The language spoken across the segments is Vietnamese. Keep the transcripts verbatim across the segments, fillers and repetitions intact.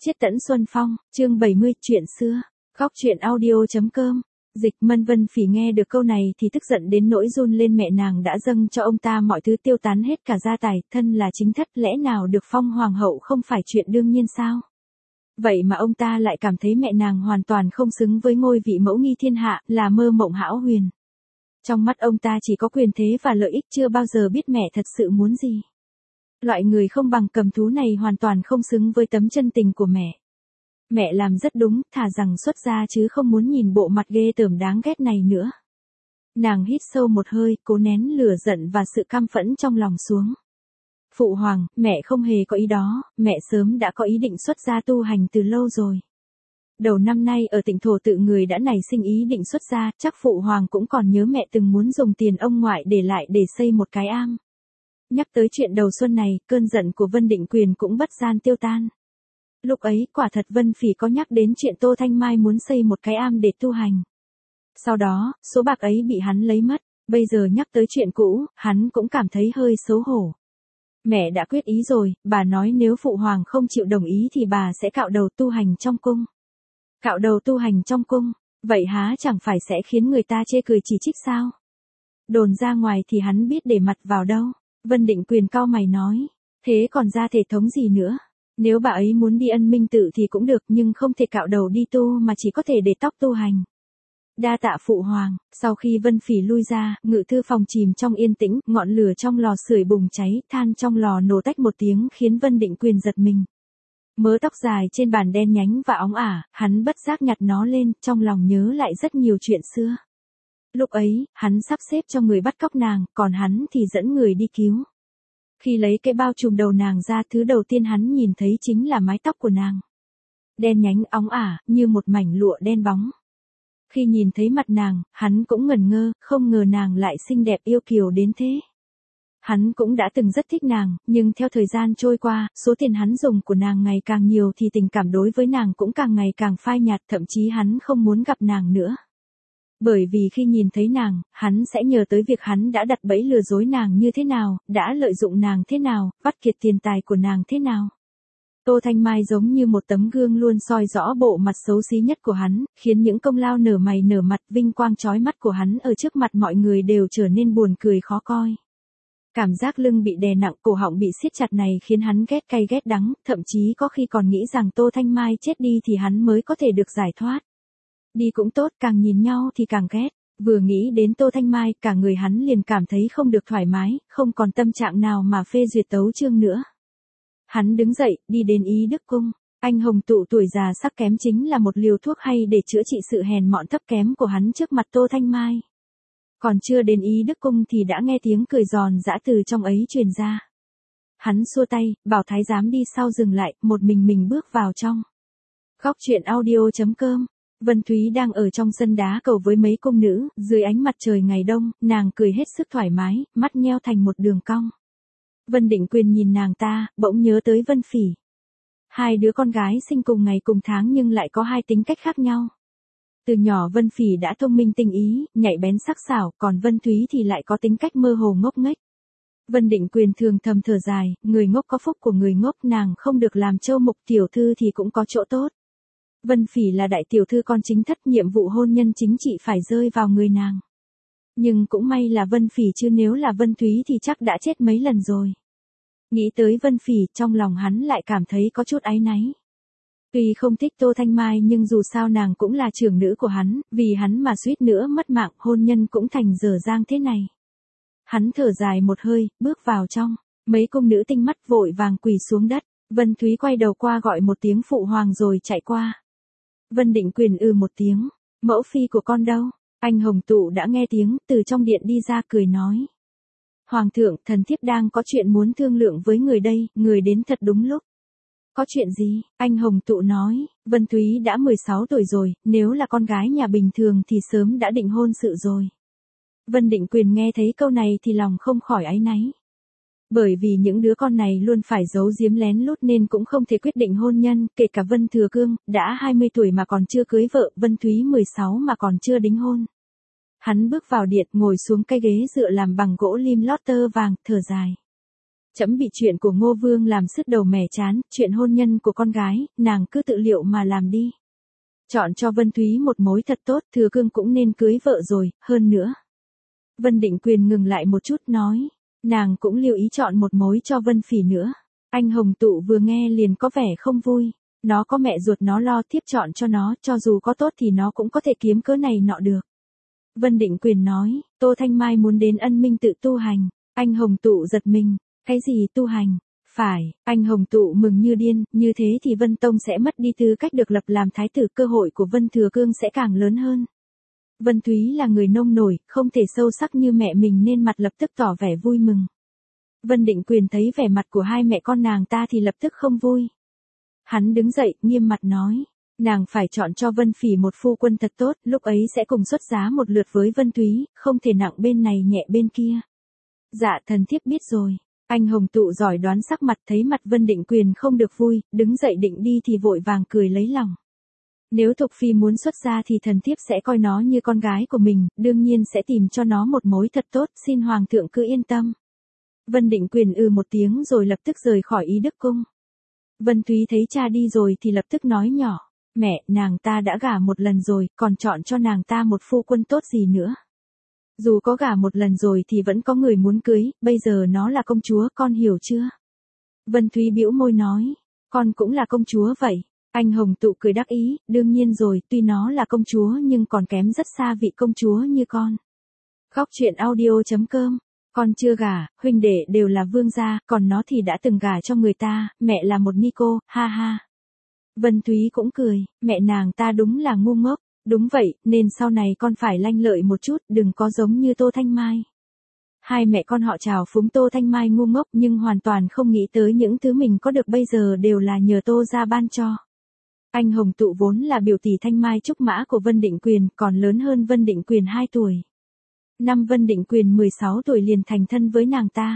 Chiết Tẫn Xuân Phong, chương bảy mươi, chuyện xưa. Khóc chuyện audio.com. Dịch Mân Vân Phỉ nghe được câu này thì tức giận đến nỗi run lên. Mẹ nàng đã dâng cho ông ta mọi thứ, tiêu tán hết cả gia tài, thân là chính thất, lẽ nào được phong hoàng hậu không phải chuyện đương nhiên sao? Vậy mà ông ta lại cảm thấy mẹ nàng hoàn toàn không xứng với ngôi vị mẫu nghi thiên hạ, là mơ mộng hão huyền. Trong mắt ông ta chỉ có quyền thế và lợi ích, chưa bao giờ biết mẹ thật sự muốn gì. Loại người không bằng cầm thú này hoàn toàn không xứng với tấm chân tình của mẹ. Mẹ làm rất đúng, thà rằng xuất gia chứ không muốn nhìn bộ mặt ghê tởm đáng ghét này nữa. Nàng hít sâu một hơi, cố nén lửa giận và sự căm phẫn trong lòng xuống. Phụ hoàng, mẹ không hề có ý đó, mẹ sớm đã có ý định xuất gia tu hành từ lâu rồi. Đầu năm nay ở Tịnh Thổ tự người đã nảy sinh ý định xuất gia, chắc phụ hoàng cũng còn nhớ mẹ từng muốn dùng tiền ông ngoại để lại để xây một cái am. Nhắc tới chuyện đầu xuân này, cơn giận của Vân Định Quyền cũng bất gian tiêu tan. Lúc ấy, quả thật Vân Phỉ có nhắc đến chuyện Tô Thanh Mai muốn xây một cái am để tu hành. Sau đó, số bạc ấy bị hắn lấy mất, bây giờ nhắc tới chuyện cũ, hắn cũng cảm thấy hơi xấu hổ. Mẹ đã quyết ý rồi, bà nói nếu phụ hoàng không chịu đồng ý thì bà sẽ cạo đầu tu hành trong cung. Cạo đầu tu hành trong cung, vậy há chẳng phải sẽ khiến người ta chê cười chỉ trích sao? Đồn ra ngoài thì hắn biết để mặt vào đâu. Vân Định Quyền cau mày nói, thế còn ra thể thống gì nữa? Nếu bà ấy muốn đi Ân Minh Tự thì cũng được, nhưng không thể cạo đầu đi tu mà chỉ có thể để tóc tu hành. Đa tạ phụ hoàng. Sau khi Vân Phỉ lui ra, ngự thư phòng chìm trong yên tĩnh, ngọn lửa trong lò sưởi bùng cháy, than trong lò nổ tách một tiếng khiến Vân Định Quyền giật mình. Mớ tóc dài trên bàn đen nhánh và óng ả, hắn bất giác nhặt nó lên, trong lòng nhớ lại rất nhiều chuyện xưa. Lúc ấy, hắn sắp xếp cho người bắt cóc nàng, còn hắn thì dẫn người đi cứu. Khi lấy cái bao trùm đầu nàng ra, thứ đầu tiên hắn nhìn thấy chính là mái tóc của nàng. Đen nhánh óng ả, như một mảnh lụa đen bóng. Khi nhìn thấy mặt nàng, hắn cũng ngẩn ngơ, không ngờ nàng lại xinh đẹp yêu kiều đến thế. Hắn cũng đã từng rất thích nàng, nhưng theo thời gian trôi qua, số tiền hắn dùng của nàng ngày càng nhiều thì tình cảm đối với nàng cũng càng ngày càng phai nhạt, thậm chí hắn không muốn gặp nàng nữa. Bởi vì khi nhìn thấy nàng, hắn sẽ nhớ tới việc hắn đã đặt bẫy lừa dối nàng như thế nào, đã lợi dụng nàng thế nào, vắt kiệt tiền tài của nàng thế nào. Tô Thanh Mai giống như một tấm gương luôn soi rõ bộ mặt xấu xí nhất của hắn, khiến những công lao nở mày nở mặt, vinh quang chói mắt của hắn ở trước mặt mọi người đều trở nên buồn cười khó coi. Cảm giác lưng bị đè nặng, cổ họng bị siết chặt này khiến hắn ghét cay ghét đắng, thậm chí có khi còn nghĩ rằng Tô Thanh Mai chết đi thì hắn mới có thể được giải thoát. Đi cũng tốt, càng nhìn nhau thì càng ghét. Vừa nghĩ đến Tô Thanh Mai, cả người hắn liền cảm thấy không được thoải mái, không còn tâm trạng nào mà phê duyệt tấu chương nữa. Hắn đứng dậy, đi đến Ý Đức Cung. Anh hồng tụ tuổi già sắc kém chính là một liều thuốc hay để chữa trị sự hèn mọn thấp kém của hắn trước mặt Tô Thanh Mai. Còn chưa đến Ý Đức Cung thì đã nghe tiếng cười giòn giã từ trong ấy truyền ra. Hắn xua tay, bảo thái giám đi sau dừng lại, một mình mình bước vào trong. Khóc chuyện audio.com. Vân Thúy đang ở trong sân đá cầu với mấy cung nữ, dưới ánh mặt trời ngày đông, nàng cười hết sức thoải mái, mắt nheo thành một đường cong. Vân Định Quyền nhìn nàng ta, bỗng nhớ tới Vân Phỉ. Hai đứa con gái sinh cùng ngày cùng tháng nhưng lại có hai tính cách khác nhau. Từ nhỏ Vân Phỉ đã thông minh tinh ý, nhạy bén sắc sảo, còn Vân Thúy thì lại có tính cách mơ hồ ngốc nghếch. Vân Định Quyền thường thầm thở dài, người ngốc có phúc của người ngốc, nàng không được làm châu mục tiểu thư thì cũng có chỗ tốt. Vân Phỉ là đại tiểu thư con chính thất, nhiệm vụ hôn nhân chính trị phải rơi vào người nàng. Nhưng cũng may là Vân Phỉ, chứ nếu là Vân Thúy thì chắc đã chết mấy lần rồi. Nghĩ tới Vân Phỉ, trong lòng hắn lại cảm thấy có chút áy náy. Tuy không thích Tô Thanh Mai nhưng dù sao nàng cũng là trưởng nữ của hắn, vì hắn mà suýt nữa mất mạng, hôn nhân cũng thành dở dang thế này. Hắn thở dài một hơi, bước vào trong, mấy cung nữ tinh mắt vội vàng quỳ xuống đất, Vân Thúy quay đầu qua gọi một tiếng phụ hoàng rồi chạy qua. Vân Định Quyền ừ một tiếng, mẫu phi của con đâu? Anh hồng tụ đã nghe tiếng, từ trong điện đi ra cười nói. Hoàng thượng, thần thiếp đang có chuyện muốn thương lượng với người đây, người đến thật đúng lúc. Có chuyện gì? Anh hồng tụ nói, Vân Thúy đã mười sáu tuổi rồi, nếu là con gái nhà bình thường thì sớm đã định hôn sự rồi. Vân Định Quyền nghe thấy câu này thì lòng không khỏi áy náy. Bởi vì những đứa con này luôn phải giấu giếm lén lút nên cũng không thể quyết định hôn nhân, kể cả Vân Thừa Cương, đã hai mươi tuổi mà còn chưa cưới vợ, Vân Thúy mười sáu mà còn chưa đính hôn. Hắn bước vào điện, ngồi xuống cái ghế dựa làm bằng gỗ lim lót tơ vàng, thở dài. Trẫm bị chuyện của Ngô Vương làm sứt đầu mẻ chán, chuyện hôn nhân của con gái, nàng cứ tự liệu mà làm đi. Chọn cho Vân Thúy một mối thật tốt, Thừa Cương cũng nên cưới vợ rồi, hơn nữa. Vân Định Quyền ngừng lại một chút nói, nàng cũng lưu ý chọn một mối cho Vân Phỉ nữa. Anh Hồng Tụ vừa nghe liền có vẻ không vui, nó có mẹ ruột nó lo tiếp chọn cho nó, cho dù có tốt thì nó cũng có thể kiếm cớ này nọ được. Vân Định Quyền nói, Tô Thanh Mai muốn đến Ân Minh tự tu hành. Anh Hồng Tụ giật mình, cái gì tu hành? Phải, anh Hồng Tụ mừng như điên, như thế thì Vân Tông sẽ mất đi tư cách được lập làm thái tử, cơ hội của Vân Thừa Cương sẽ càng lớn hơn. Vân Thúy là người nông nổi, không thể sâu sắc như mẹ mình nên mặt lập tức tỏ vẻ vui mừng. Vân Định Quyền thấy vẻ mặt của hai mẹ con nàng ta thì lập tức không vui. Hắn đứng dậy, nghiêm mặt nói, nàng phải chọn cho Vân Phỉ một phu quân thật tốt, lúc ấy sẽ cùng xuất giá một lượt với Vân Thúy, không thể nặng bên này nhẹ bên kia. Dạ thần thiếp biết rồi. Anh Hồng Tụ giỏi đoán sắc mặt, thấy mặt Vân Định Quyền không được vui, đứng dậy định đi thì vội vàng cười lấy lòng. Nếu Thục Phi muốn xuất gia thì thần thiếp sẽ coi nó như con gái của mình, đương nhiên sẽ tìm cho nó một mối thật tốt, xin Hoàng thượng cứ yên tâm. Vân Định Quyền ư một tiếng rồi lập tức rời khỏi Ý Đức Cung. Vân Thúy thấy cha đi rồi thì lập tức nói nhỏ, mẹ, nàng ta đã gả một lần rồi, còn chọn cho nàng ta một phu quân tốt gì nữa. Dù có gả một lần rồi thì vẫn có người muốn cưới, bây giờ nó là công chúa, con hiểu chưa? Vân Thúy bĩu môi nói, con cũng là công chúa vậy. Anh Hồng Tụ cười đắc ý, đương nhiên rồi, tuy nó là công chúa nhưng còn kém rất xa vị công chúa như con. Khóc chuyện audio chấm com, con chưa gả, huynh đệ đều là vương gia, còn nó thì đã từng gả cho người ta, mẹ là một ni cô, ha ha. Vân Thúy cũng cười, mẹ nàng ta đúng là ngu ngốc. Đúng vậy, nên sau này con phải lanh lợi một chút, đừng có giống như Tô Thanh Mai. Hai mẹ con họ chào phúng Tô Thanh Mai ngu ngốc nhưng hoàn toàn không nghĩ tới những thứ mình có được bây giờ đều là nhờ Tô gia ban cho. Anh Hồng Tụ vốn là biểu tỷ Thanh Mai trúc mã của Vân Định Quyền, còn lớn hơn Vân Định Quyền hai tuổi. Năm Vân Định Quyền mười sáu tuổi liền thành thân với nàng ta.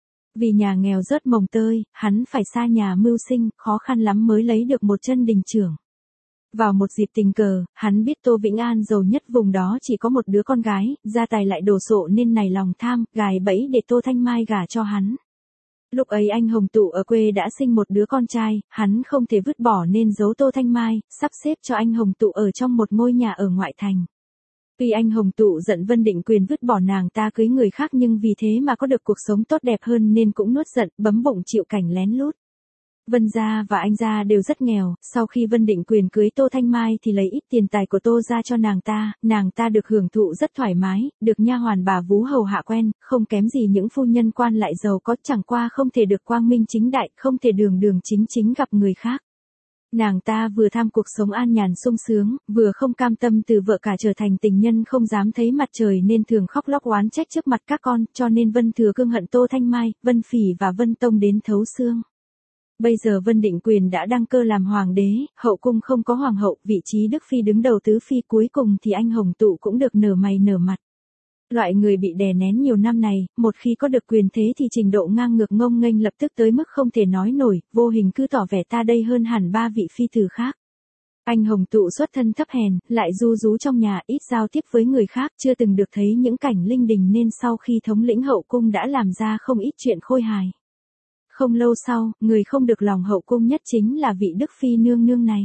Vì nhà nghèo rớt mồng tơi, hắn phải xa nhà mưu sinh, khó khăn lắm mới lấy được một chân đình trưởng. Vào một dịp tình cờ, hắn biết Tô Vĩnh An giàu nhất vùng đó chỉ có một đứa con gái, gia tài lại đồ sộ nên nảy lòng tham, gài bẫy để Tô Thanh Mai gả cho hắn. Lúc ấy anh Hồng Tụ ở quê đã sinh một đứa con trai, hắn không thể vứt bỏ nên giấu Tô Thanh Mai, sắp xếp cho anh Hồng Tụ ở trong một ngôi nhà ở ngoại thành. Tuy anh Hồng Tụ giận Vân Định Quyền vứt bỏ nàng ta cưới người khác nhưng vì thế mà có được cuộc sống tốt đẹp hơn nên cũng nuốt giận, bấm bụng chịu cảnh lén lút. Vân gia và anh gia đều rất nghèo, sau khi Vân Định Quyền cưới Tô Thanh Mai thì lấy ít tiền tài của Tô gia cho nàng ta, nàng ta được hưởng thụ rất thoải mái, được nha hoàn bà vú hầu hạ quen, không kém gì những phu nhân quan lại giàu có, chẳng qua không thể được quang minh chính đại, không thể đường đường chính chính gặp người khác. Nàng ta vừa tham cuộc sống an nhàn sung sướng, vừa không cam tâm từ vợ cả trở thành tình nhân không dám thấy mặt trời nên thường khóc lóc oán trách trước mặt các con, cho nên Vân Thừa Cương hận Tô Thanh Mai, Vân Phỉ và Vân Tông đến thấu xương. Bây giờ Vân Định Quyền đã đăng cơ làm hoàng đế, hậu cung không có hoàng hậu, vị trí Đức Phi đứng đầu tứ phi, cuối cùng thì anh Hồng Tụ cũng được nở mày nở mặt. Loại người bị đè nén nhiều năm này, một khi có được quyền thế thì trình độ ngang ngược ngông nghênh lập tức tới mức không thể nói nổi, vô hình cứ tỏ vẻ ta đây hơn hẳn ba vị phi tử khác. Anh Hồng Tụ xuất thân thấp hèn, lại ru rú trong nhà, ít giao tiếp với người khác, chưa từng được thấy những cảnh linh đình nên sau khi thống lĩnh hậu cung đã làm ra không ít chuyện khôi hài. Không lâu sau, người không được lòng hậu cung nhất chính là vị Đức Phi nương nương này.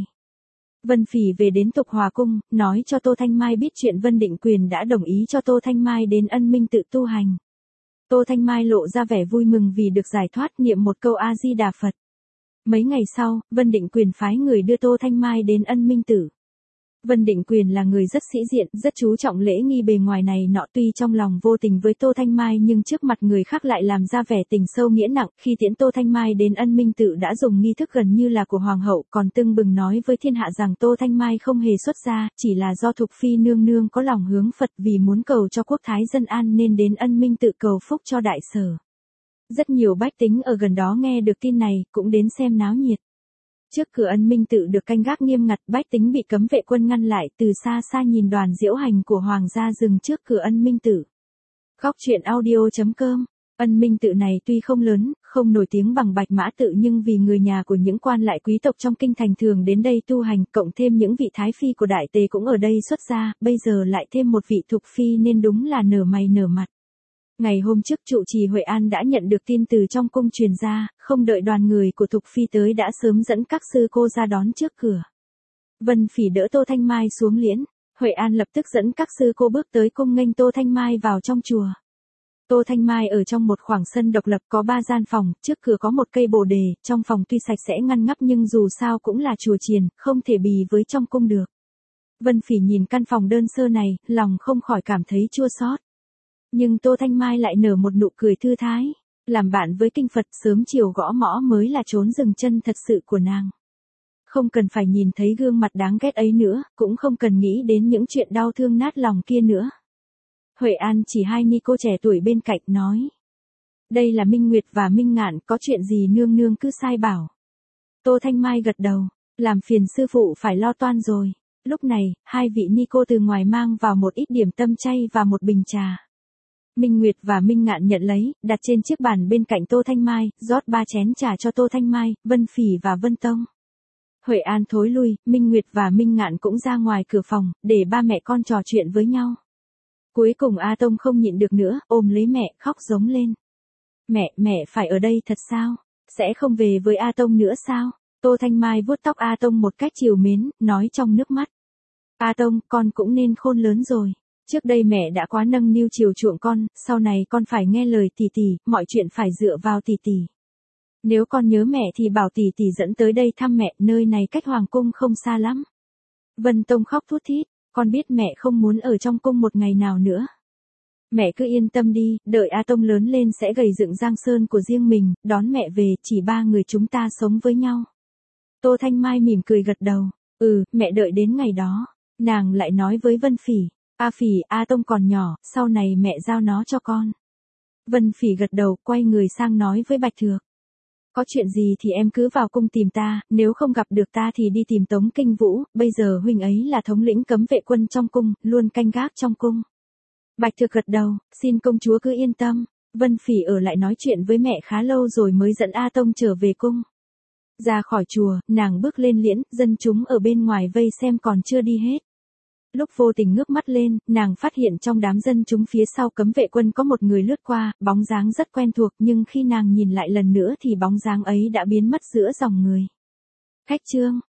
Vân Phỉ về đến Tục Hòa Cung, nói cho Tô Thanh Mai biết chuyện Vân Định Quyền đã đồng ý cho Tô Thanh Mai đến Ân Minh tự tu hành. Tô Thanh Mai lộ ra vẻ vui mừng vì được giải thoát, niệm một câu A Di Đà Phật. Mấy ngày sau, Vân Định Quyền phái người đưa Tô Thanh Mai đến Ân Minh tự. Vân Định Quyền là người rất sĩ diện, rất chú trọng lễ nghi bề ngoài này nọ, tuy trong lòng vô tình với Tô Thanh Mai nhưng trước mặt người khác lại làm ra vẻ tình sâu nghĩa nặng. Khi tiễn Tô Thanh Mai đến Ân Minh tự đã dùng nghi thức gần như là của hoàng hậu, còn tưng bừng nói với thiên hạ rằng Tô Thanh Mai không hề xuất gia, chỉ là do Thục Phi nương nương có lòng hướng Phật vì muốn cầu cho quốc thái dân an nên đến Ân Minh tự cầu phúc cho đại sở. Rất nhiều bách tính ở gần đó nghe được tin này, cũng đến xem náo nhiệt. Trước cửa Ân Minh tự được canh gác nghiêm ngặt, bách tính bị cấm vệ quân ngăn lại, từ xa xa nhìn đoàn diễu hành của hoàng gia dừng trước cửa Ân Minh tự. Khóc chuyện audio chấm com. Ân Minh tự này tuy không lớn, không nổi tiếng bằng Bạch Mã tự nhưng vì người nhà của những quan lại quý tộc trong kinh thành thường đến đây tu hành, cộng thêm những vị thái phi của đại tề cũng ở đây xuất gia, bây giờ lại thêm một vị thục phi nên đúng là nở mày nở mặt. Ngày hôm trước trụ trì Huệ An đã nhận được tin từ trong cung truyền ra, không đợi đoàn người của Thục Phi tới đã sớm dẫn các sư cô ra đón trước cửa. Vân Phỉ đỡ Tô Thanh Mai xuống liễn, Huệ An lập tức dẫn các sư cô bước tới cung nghênh Tô Thanh Mai vào trong chùa. Tô Thanh Mai ở trong một khoảng sân độc lập có ba gian phòng, trước cửa có một cây bồ đề, trong phòng tuy sạch sẽ ngăn nắp nhưng dù sao cũng là chùa chiền, không thể bì với trong cung được. Vân Phỉ nhìn căn phòng đơn sơ này, lòng không khỏi cảm thấy chua xót. Nhưng Tô Thanh Mai lại nở một nụ cười thư thái, làm bạn với kinh Phật sớm chiều gõ mõ mới là chốn dừng chân thật sự của nàng. Không cần phải nhìn thấy gương mặt đáng ghét ấy nữa, cũng không cần nghĩ đến những chuyện đau thương nát lòng kia nữa. Huệ An chỉ hai ni cô trẻ tuổi bên cạnh nói. Đây là Minh Nguyệt và Minh Ngạn, có chuyện gì nương nương cứ sai bảo. Tô Thanh Mai gật đầu, làm phiền sư phụ phải lo toan rồi. Lúc này, hai vị ni cô từ ngoài mang vào một ít điểm tâm chay và một bình trà. Minh Nguyệt và Minh Ngạn nhận lấy, đặt trên chiếc bàn bên cạnh Tô Thanh Mai, rót ba chén trà cho Tô Thanh Mai, Vân Phỉ và Vân Tông. Huệ An thối lui, Minh Nguyệt và Minh Ngạn cũng ra ngoài cửa phòng, để ba mẹ con trò chuyện với nhau. Cuối cùng A Tông không nhịn được nữa, ôm lấy mẹ, khóc giống lên. Mẹ, mẹ phải ở đây thật sao? Sẽ không về với A Tông nữa sao? Tô Thanh Mai vuốt tóc A Tông một cách trìu mến, nói trong nước mắt. A Tông, con cũng nên khôn lớn rồi. Trước đây mẹ đã quá nâng niu chiều chuộng con, sau này con phải nghe lời tỷ tỷ, mọi chuyện phải dựa vào tỷ tỷ. Nếu con nhớ mẹ thì bảo tỷ tỷ dẫn tới đây thăm mẹ, nơi này cách hoàng cung không xa lắm. Vân Tông khóc thút thít, con biết mẹ không muốn ở trong cung một ngày nào nữa. Mẹ cứ yên tâm đi, đợi A Tông lớn lên sẽ gầy dựng giang sơn của riêng mình, đón mẹ về, chỉ ba người chúng ta sống với nhau. Tô Thanh Mai mỉm cười gật đầu, ừ, mẹ đợi đến ngày đó. Nàng lại nói với Vân Phỉ, A Phỉ, A Tông còn nhỏ, sau này mẹ giao nó cho con. Vân Phỉ gật đầu, quay người sang nói với Bạch Thược. Có chuyện gì thì em cứ vào cung tìm ta, nếu không gặp được ta thì đi tìm Tống Kinh Vũ, bây giờ huynh ấy là thống lĩnh cấm vệ quân trong cung, luôn canh gác trong cung. Bạch Thược gật đầu, xin công chúa cứ yên tâm. Vân Phỉ ở lại nói chuyện với mẹ khá lâu rồi mới dẫn A Tông trở về cung. Ra khỏi chùa, nàng bước lên liễn, dân chúng ở bên ngoài vây xem còn chưa đi hết. Lúc vô tình ngước mắt lên, nàng phát hiện trong đám dân chúng phía sau cấm vệ quân có một người lướt qua, bóng dáng rất quen thuộc, nhưng khi nàng nhìn lại lần nữa thì bóng dáng ấy đã biến mất giữa dòng người. Khách Trương,